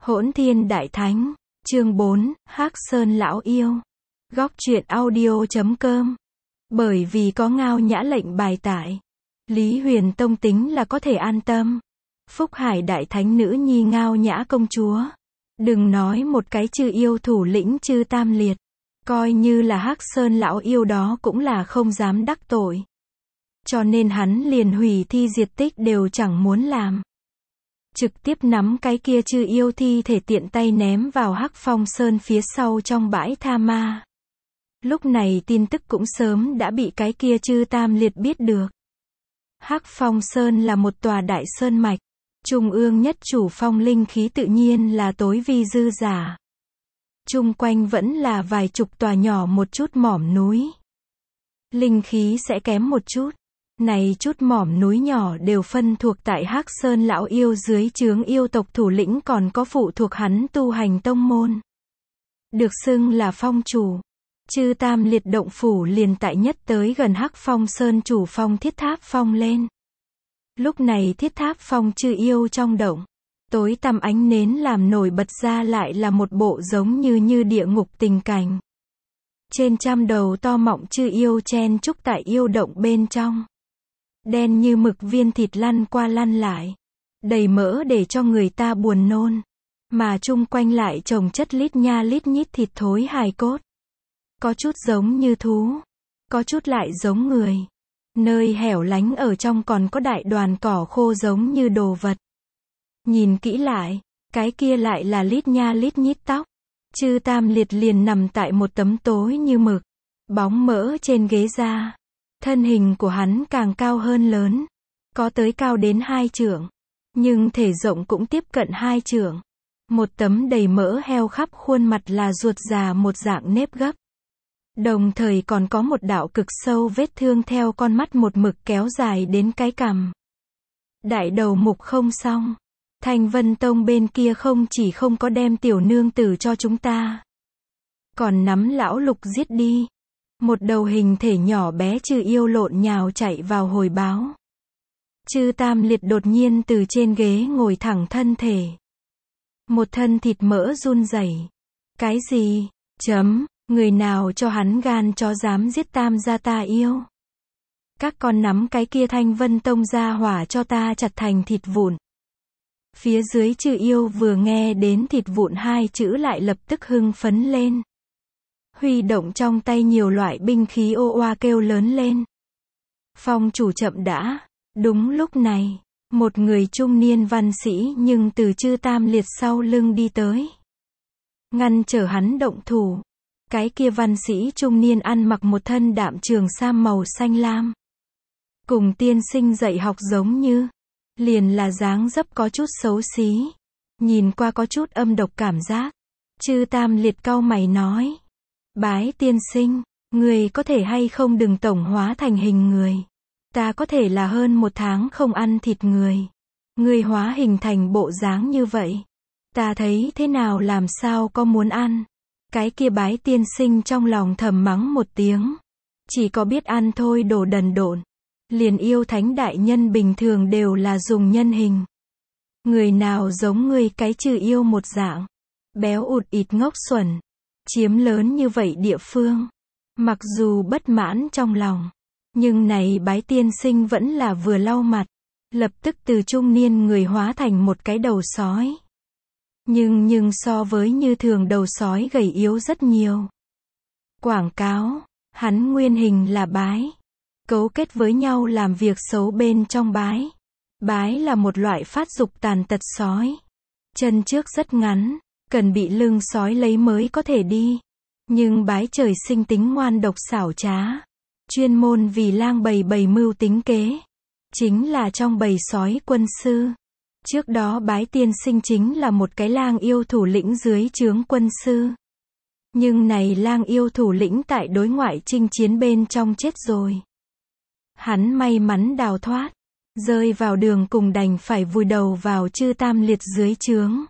Hỗn Thiên Đại Thánh, chương 4, Hắc Sơn Lão Yêu. Góc truyện audio.com. Bởi vì có Ngao Nhã lệnh bài tải, Lý Huyền Tông tính là có thể an tâm. Phúc Hải Đại Thánh nữ nhi Ngao Nhã công chúa. Đừng nói một cái chư yêu thủ lĩnh chư tam liệt. Coi như là Hắc Sơn Lão Yêu đó cũng là không dám đắc tội. Cho nên hắn liền hủy thi diệt tích đều chẳng muốn làm. Trực tiếp nắm cái kia chư yêu thi thể tiện tay ném vào Hắc Phong Sơn phía sau trong bãi tha ma. Lúc này tin tức cũng sớm đã bị cái kia chư tam liệt biết được. Hắc Phong Sơn là một tòa đại sơn mạch. Trung ương nhất chủ phong linh khí tự nhiên là tối vi dư giả. Chung quanh vẫn là vài chục tòa nhỏ một chút mỏm núi. Linh khí sẽ kém một chút. Này chút mỏm núi nhỏ đều phân thuộc tại Hắc Sơn Lão Yêu dưới trướng yêu tộc thủ lĩnh, còn có phụ thuộc hắn tu hành tông môn. Được xưng là phong chủ. Chư tam liệt động phủ liền tại nhất tới gần Hắc Phong Sơn chủ phong Thiết Tháp Phong lên. Lúc này Thiết Tháp Phong chư yêu trong động. Tối tăm ánh nến làm nổi bật ra lại là một bộ giống như địa ngục tình cảnh. Trên trăm đầu to mọng chư yêu chen chúc tại yêu động bên trong. Đen như mực viên thịt lăn qua lăn lại. Đầy mỡ để cho người ta buồn nôn. Mà chung quanh lại chồng chất lít nha lít nhít thịt thối hài cốt. Có chút giống như thú. Có chút lại giống người. Nơi hẻo lánh ở trong còn có đại đoàn cỏ khô giống như đồ vật. Nhìn kỹ lại, cái kia lại là lít nha lít nhít tóc. Chư tam liệt liền nằm tại một tấm tối như mực. Bóng mỡ trên ghế da. Thân hình của hắn càng cao hơn lớn. Có tới cao đến 2 trượng. Nhưng thể rộng cũng tiếp cận 2 trượng. Một tấm đầy mỡ heo khắp khuôn mặt là ruột già một dạng nếp gấp. Đồng thời còn có một đạo cực sâu vết thương theo con mắt một mực kéo dài đến cái cằm. Đại đầu mục không xong. Thanh Vân Tông bên kia không chỉ không có đem tiểu nương tử cho chúng ta. Còn nắm lão lục giết đi. Một đầu hình thể nhỏ bé chư yêu lộn nhào chạy vào hồi báo. Chư tam liệt đột nhiên từ trên ghế ngồi thẳng thân thể. Một thân thịt mỡ run rẩy. Cái gì? Người nào cho hắn gan chó dám giết tam gia ta yêu? Các con nắm cái kia Thanh Vân Tông ra hỏa cho ta chặt thành thịt vụn. Phía dưới chư yêu vừa nghe đến thịt vụn 2 chữ lại lập tức hưng phấn lên. Huy động trong tay nhiều loại binh khí ô oa kêu lớn lên. Phong chủ chậm đã. Đúng lúc này, một người trung niên văn sĩ nhưng từ chư tam liệt sau lưng đi tới. Ngăn trở hắn động thủ. Cái kia văn sĩ trung niên ăn mặc một thân đạm trường sam màu xanh lam. Cùng tiên sinh dạy học giống như. Liền là dáng dấp có chút xấu xí. Nhìn qua có chút âm độc cảm giác. Chư tam liệt cau mày nói. Bái tiên sinh, người có thể hay không đừng tổng hóa thành hình người. Ta có thể là hơn 1 tháng không ăn thịt người. Người hóa hình thành bộ dáng như vậy. Ta thấy thế nào làm sao có muốn ăn. Cái kia bái tiên sinh trong lòng thầm mắng một tiếng. Chỉ có biết ăn thôi đồ đần độn. Liền yêu thánh đại nhân bình thường đều là dùng nhân hình. Người nào giống người cái trừ yêu một dạng. Béo ụt ịt ngốc xuẩn. Chiếm lớn như vậy địa phương. Mặc dù bất mãn trong lòng. Nhưng này bái tiên sinh vẫn là vừa lau mặt. Lập tức từ trung niên người hóa thành một cái đầu sói. Nhưng so với như thường đầu sói gầy yếu rất nhiều. Quảng cáo. Hắn nguyên hình là bái. Cấu kết với nhau làm việc xấu bên trong bái. Bái là một loại phát dục tàn tật sói. Chân trước rất ngắn. Cần bị lưng sói lấy mới có thể đi. Nhưng bái trời sinh tính ngoan độc xảo trá. Chuyên môn vì lang bầy mưu tính kế. Chính là trong bầy sói quân sư. Trước đó bái tiên sinh chính là một cái lang yêu thủ lĩnh dưới trướng quân sư. Nhưng này lang yêu thủ lĩnh tại đối ngoại chinh chiến bên trong chết rồi. Hắn may mắn đào thoát. Rơi vào đường cùng đành phải vùi đầu vào chư tam liệt dưới trướng.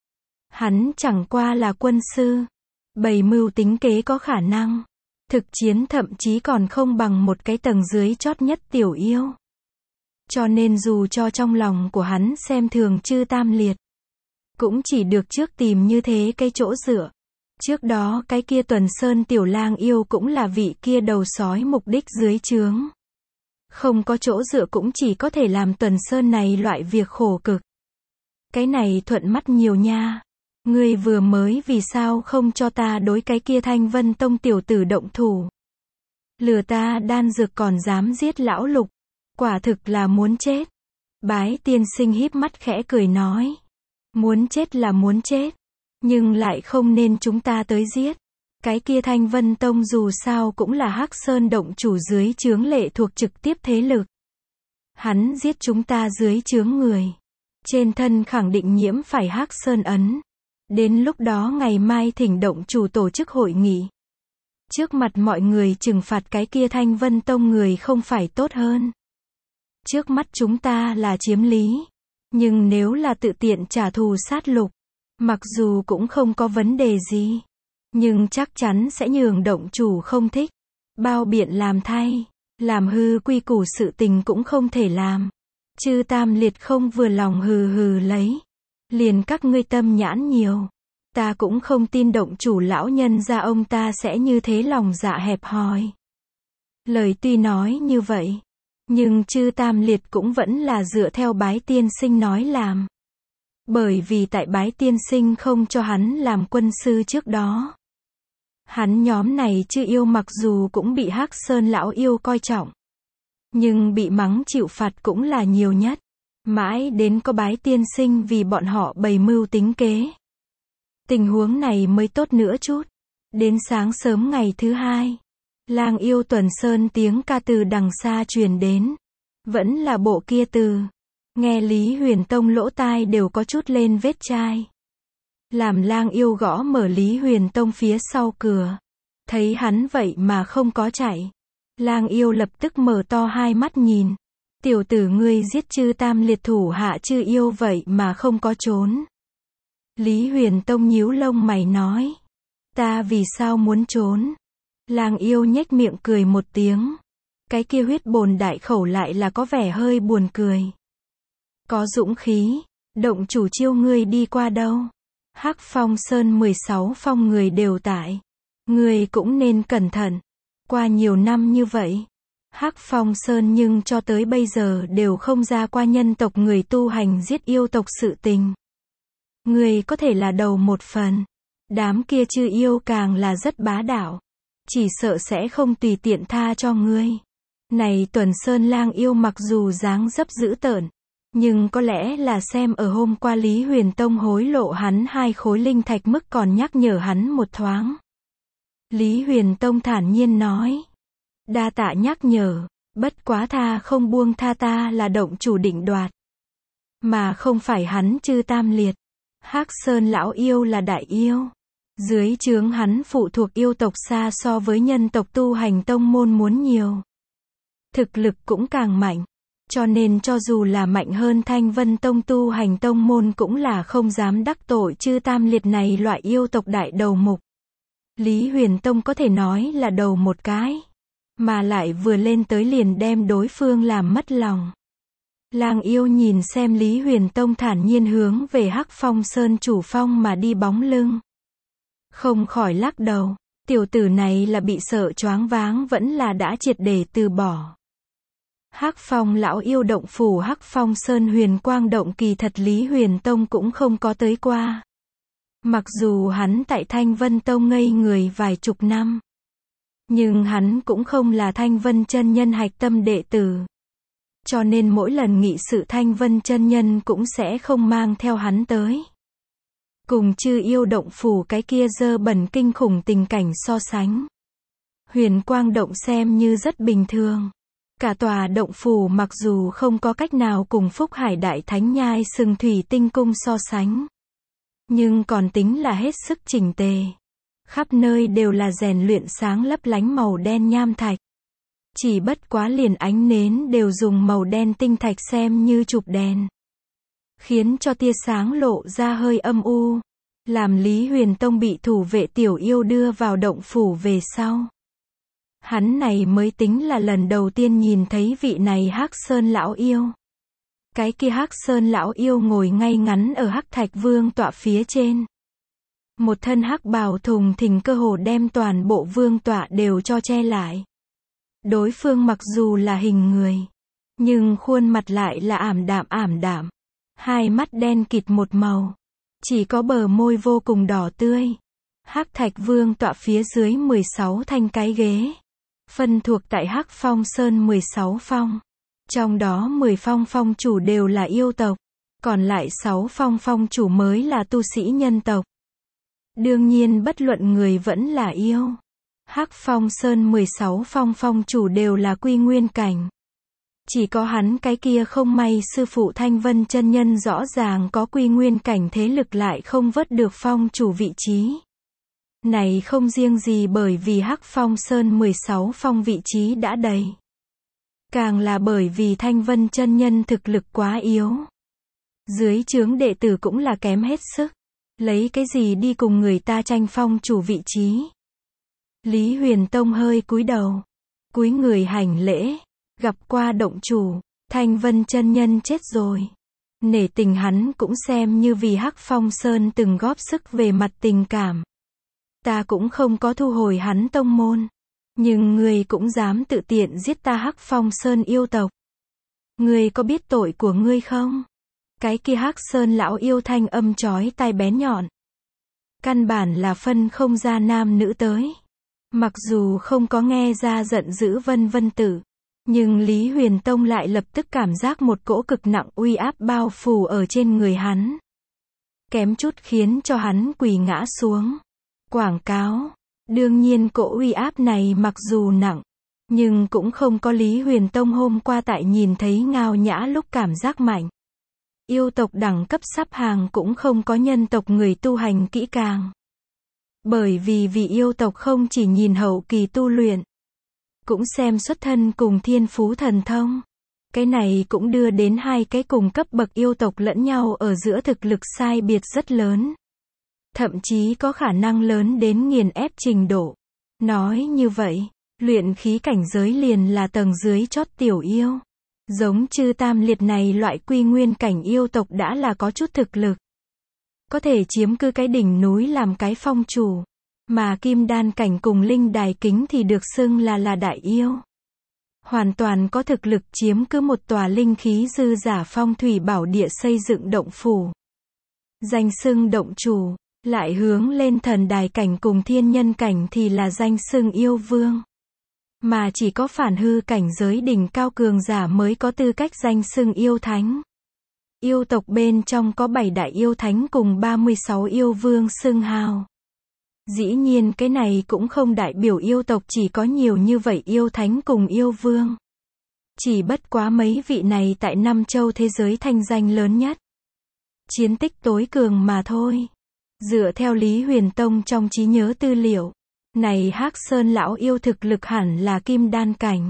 Hắn chẳng qua là quân sư. Bầy mưu tính kế có khả năng. Thực chiến thậm chí còn không bằng một cái tầng dưới chót nhất tiểu yêu. Cho nên dù cho trong lòng của hắn xem thường chư tam liệt. Cũng chỉ được trước tìm như thế cái chỗ dựa. Trước đó cái kia Tuần Sơn tiểu lang yêu cũng là vị kia đầu sói mục đích dưới trướng. Không có chỗ dựa cũng chỉ có thể làm Tuần Sơn này loại việc khổ cực. Cái này thuận mắt nhiều nha. Ngươi vừa mới vì sao không cho ta đối cái kia Thanh Vân Tông tiểu tử động thủ. Lừa ta đan dược còn dám giết lão Lục. Quả thực là muốn chết. Bái tiên sinh híp mắt khẽ cười nói. Muốn chết là muốn chết. Nhưng lại không nên chúng ta tới giết. Cái kia Thanh Vân Tông dù sao cũng là Hắc Sơn động chủ dưới trướng lệ thuộc trực tiếp thế lực. Hắn giết chúng ta dưới trướng người. Trên thân khẳng định nhiễm phải Hắc Sơn ấn. Đến lúc đó ngày mai thỉnh động chủ tổ chức hội nghị. Trước mặt mọi người trừng phạt cái kia Thanh Vân Tông người không phải tốt hơn. Trước mắt chúng ta là chiếm lý. Nhưng nếu là tự tiện trả thù sát Lục, mặc dù cũng không có vấn đề gì. Nhưng chắc chắn sẽ nhường động chủ không thích. Bao biện làm thay. Làm hư quy củ sự tình cũng không thể làm. Chư Tam Liệt không vừa lòng hừ hừ lấy. Liền các ngươi tâm nhãn nhiều. Ta cũng không tin động chủ lão nhân gia ông ta sẽ như thế lòng dạ hẹp hòi. Lời tuy nói như vậy. Nhưng chư Tam Liệt cũng vẫn là dựa theo Bái tiên sinh nói làm. Bởi vì tại Bái tiên sinh không cho hắn làm quân sư trước đó. Hắn nhóm này chư yêu mặc dù cũng bị Hắc Sơn lão yêu coi trọng. Nhưng bị mắng chịu phạt cũng là nhiều nhất. Mãi đến có Bái tiên sinh vì bọn họ bày mưu tính kế. Tình huống này mới tốt nữa chút. Đến sáng sớm ngày thứ hai. Lang yêu Tuần Sơn tiếng ca từ đằng xa truyền đến. Vẫn là bộ kia từ. Nghe Lý Huyền Tông lỗ tai đều có chút lên vết chai. Làm lang yêu gõ mở Lý Huyền Tông phía sau cửa. Thấy hắn vậy mà không có chạy. Lang yêu lập tức mở to hai mắt nhìn. Tiểu tử ngươi giết chư Tam Liệt thủ hạ chư yêu vậy mà không có trốn. Lý Huyền Tông nhíu lông mày nói. Ta vì sao muốn trốn? Lang yêu nhếch miệng cười một tiếng. Cái kia huyết bồn đại khẩu lại là có vẻ hơi buồn cười. Có dũng khí, động chủ chiêu ngươi đi qua đâu? Hắc Phong Sơn 16 phong người đều tại. Ngươi cũng nên cẩn thận. Qua nhiều năm như vậy, Hắc Phong Sơn nhưng cho tới bây giờ đều không ra qua nhân tộc người tu hành giết yêu tộc sự tình. Ngươi có thể là đầu một phần. Đám kia chư yêu càng là rất bá đạo. Chỉ sợ sẽ không tùy tiện tha cho ngươi. Này Tuần Sơn lang yêu mặc dù dáng dấp dữ tợn. Nhưng có lẽ là xem ở hôm qua Lý Huyền Tông hối lộ hắn 2 khối linh thạch mức còn nhắc nhở hắn một thoáng. Lý Huyền Tông thản nhiên nói. Đa tạ nhắc nhở, bất quá tha không buông tha ta là động chủ định đoạt. Mà không phải hắn chư Tam Liệt. Hắc Sơn lão yêu là đại yêu. Dưới trướng hắn phụ thuộc yêu tộc xa so với nhân tộc tu hành tông môn muốn nhiều. Thực lực cũng càng mạnh. Cho nên cho dù là mạnh hơn Thanh Vân Tông tu hành tông môn cũng là không dám đắc tội chư Tam Liệt này loại yêu tộc đại đầu mục. Lý Huyền Tông có thể nói là đầu một cái. Mà lại vừa lên tới liền đem đối phương làm mất lòng. Lang yêu nhìn xem Lý Huyền Tông thản nhiên hướng về Hắc Phong Sơn chủ phong mà đi bóng lưng. Không khỏi lắc đầu. Tiểu tử này là bị sợ choáng váng vẫn là đã triệt để từ bỏ. Hắc Phong lão yêu động phủ Hắc Phong Sơn Huyền Quang động kỳ thật Lý Huyền Tông cũng không có tới qua. Mặc dù hắn tại Thanh Vân Tông ngây người vài chục năm. Nhưng hắn cũng không là Thanh Vân chân nhân hạch tâm đệ tử. Cho nên mỗi lần nghị sự Thanh Vân chân nhân cũng sẽ không mang theo hắn tới. Cùng chư yêu động phủ cái kia dơ bẩn kinh khủng tình cảnh so sánh. Huyền Quang động xem như rất bình thường. Cả tòa động phủ mặc dù không có cách nào cùng Phúc Hải Đại Thánh Nhai Sừng Thủy Tinh Cung so sánh. Nhưng còn tính là hết sức chỉnh tề. Khắp nơi đều là rèn luyện sáng lấp lánh màu đen nham thạch. Chỉ bất quá liền ánh nến đều dùng màu đen tinh thạch xem như chụp đèn. Khiến cho tia sáng lộ ra hơi âm u. Làm Lý Huyền Tông bị thủ vệ tiểu yêu đưa vào động phủ về sau. Hắn này mới tính là lần đầu tiên nhìn thấy vị này Hắc Sơn lão yêu. Cái kia Hắc Sơn lão yêu ngồi ngay ngắn ở Hắc Thạch Vương tọa phía trên. Một thân hắc bào thùng thình cơ hồ đem toàn bộ vương tọa đều cho che lại. Đối phương mặc dù là hình người, nhưng khuôn mặt lại là ảm đạm. Hai mắt đen kịt một màu. Chỉ có bờ môi vô cùng đỏ tươi. Hắc Thạch Vương tọa phía dưới 16 thanh cái ghế. Phân thuộc tại Hắc Phong Sơn 16 phong. Trong đó 10 phong phong chủ đều là yêu tộc. Còn lại 6 phong phong chủ mới là tu sĩ nhân tộc. Đương nhiên bất luận người vẫn là yêu. Hắc Phong Sơn 16 phong phong chủ đều là quy nguyên cảnh. Chỉ có hắn cái kia không may sư phụ Thanh Vân chân nhân rõ ràng có quy nguyên cảnh thế lực lại không vớt được phong chủ vị trí. Này không riêng gì bởi vì Hắc Phong Sơn 16 phong vị trí đã đầy. Càng là bởi vì Thanh Vân chân nhân thực lực quá yếu. Dưới trướng đệ tử cũng là kém hết sức. Lấy cái gì đi cùng người ta tranh phong chủ vị trí. Lý Huyền Tông hơi cúi đầu. Cúi người hành lễ. Gặp qua động chủ. Thanh Vân chân nhân chết rồi. Nể tình hắn cũng xem như vì Hắc Phong Sơn từng góp sức về mặt tình cảm. Ta cũng không có thu hồi hắn tông môn. Nhưng ngươi cũng dám tự tiện giết ta Hắc Phong Sơn yêu tộc. Ngươi có biết tội của ngươi không? Cái kia Hắc Sơn lão yêu thanh âm chói tai bén nhọn. Căn bản là phân không ra nam nữ tới. Mặc dù không có nghe ra giận dữ vân vân tử. Nhưng Lý Huyền Tông lại lập tức cảm giác một cỗ cực nặng uy áp bao phủ ở trên người hắn. Kém chút khiến cho hắn quỳ ngã xuống. Quảng cáo. Đương nhiên cỗ uy áp này mặc dù nặng. Nhưng cũng không có Lý Huyền Tông hôm qua tại nhìn thấy Ngao Nhã lúc cảm giác mạnh. Yêu tộc đẳng cấp sắp hàng cũng không có nhân tộc người tu hành kỹ càng. Bởi vì yêu tộc không chỉ nhìn hậu kỳ tu luyện. Cũng xem xuất thân cùng thiên phú thần thông. Cái này cũng đưa đến hai cái cùng cấp bậc yêu tộc lẫn nhau ở giữa thực lực sai biệt rất lớn. Thậm chí có khả năng lớn đến nghiền ép trình độ. Nói như vậy, luyện khí cảnh giới liền là tầng dưới chót tiểu yêu. Giống Chư Tam Liệt này loại quy nguyên cảnh yêu tộc đã là có chút thực lực. Có thể chiếm cứ cái đỉnh núi làm cái phong chủ. Mà Kim Đan cảnh cùng Linh Đài Kính thì được xưng là đại yêu. Hoàn toàn có thực lực chiếm cứ một tòa linh khí dư giả phong thủy bảo địa xây dựng động phủ. Danh xưng động chủ, lại hướng lên thần đài cảnh cùng thiên nhân cảnh thì là danh xưng yêu vương. Mà chỉ có phản hư cảnh giới đỉnh cao cường giả mới có tư cách danh xưng yêu thánh. Yêu tộc bên trong có 7 đại yêu thánh cùng 36 yêu vương xưng hào. Dĩ nhiên cái này cũng không đại biểu yêu tộc chỉ có nhiều như vậy yêu thánh cùng yêu vương. Chỉ bất quá mấy vị này tại năm châu thế giới thanh danh lớn nhất. Chiến tích tối cường mà thôi. Dựa theo Lý Huyền Tông trong trí nhớ tư liệu. Này Hắc Sơn lão yêu thực lực hẳn là kim đan cảnh.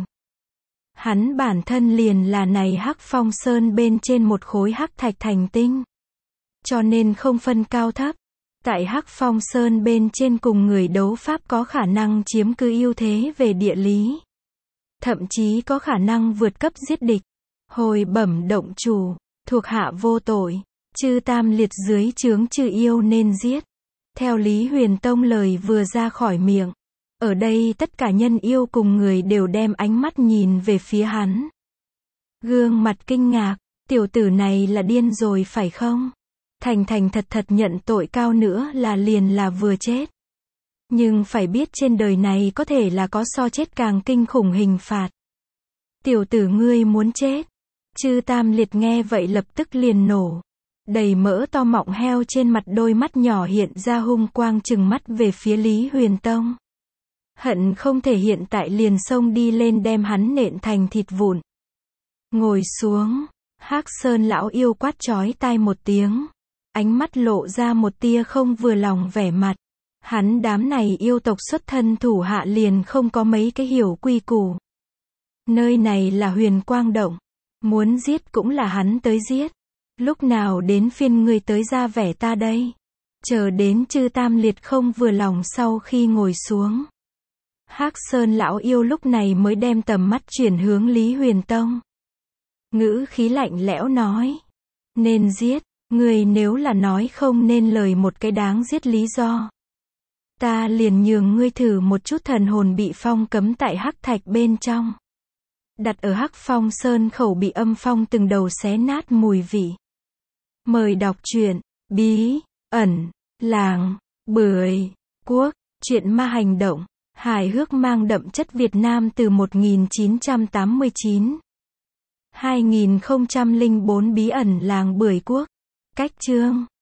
Hắn bản thân liền là này Hắc Phong Sơn bên trên một khối hắc thạch thành tinh. Cho nên không phân cao thấp. Tại Hắc Phong Sơn bên trên cùng người đấu pháp có khả năng chiếm cứ ưu thế về địa lý. Thậm chí có khả năng vượt cấp giết địch. Hồi bẩm động chủ, thuộc hạ vô tội. Chư Tam Liệt dưới trướng trừ yêu nên giết. Theo Lý Huyền Tông lời vừa ra khỏi miệng. Ở đây tất cả nhân yêu cùng người đều đem ánh mắt nhìn về phía hắn. Gương mặt kinh ngạc, tiểu tử này là điên rồi phải không? Thành thật nhận tội cao nữa là liền là vừa chết. Nhưng phải biết trên đời này có thể là có so chết càng kinh khủng hình phạt. Tiểu tử ngươi muốn chết. Chư Tam Liệt nghe vậy lập tức liền nổ. Đầy mỡ to mọng heo trên mặt đôi mắt nhỏ hiện ra hung quang trừng mắt về phía Lý Huyền Tông. Hận không thể hiện tại liền xông đi lên đem hắn nện thành thịt vụn. Ngồi xuống. Hắc Sơn lão yêu quát chói tai một tiếng. Ánh mắt lộ ra một tia không vừa lòng vẻ mặt. Hắn đám này yêu tộc xuất thân thủ hạ liền không có mấy cái hiểu quy củ. Nơi này là Huyền Quang Động. Muốn giết cũng là hắn tới giết. Lúc nào đến phiên ngươi tới ra vẻ ta đây? Chờ đến Chư Tam Liệt không vừa lòng sau khi ngồi xuống. Hắc Sơn lão yêu lúc này mới đem tầm mắt chuyển hướng Lý Huyền Tông. Ngữ khí lạnh lẽo nói. Nên giết, ngươi nếu là nói không nên lời một cái đáng giết lý do. Ta liền nhường ngươi thử một chút thần hồn bị phong cấm tại hắc thạch bên trong. Đặt ở hắc phong sơn khẩu bị âm phong từng đầu xé nát mùi vị. Mời đọc truyện, bí, ẩn, làng, bưởi, quốc, truyện ma hành động, hài hước mang đậm chất Việt Nam từ 1989. 2004 bí ẩn làng bưởi quốc. Cách chương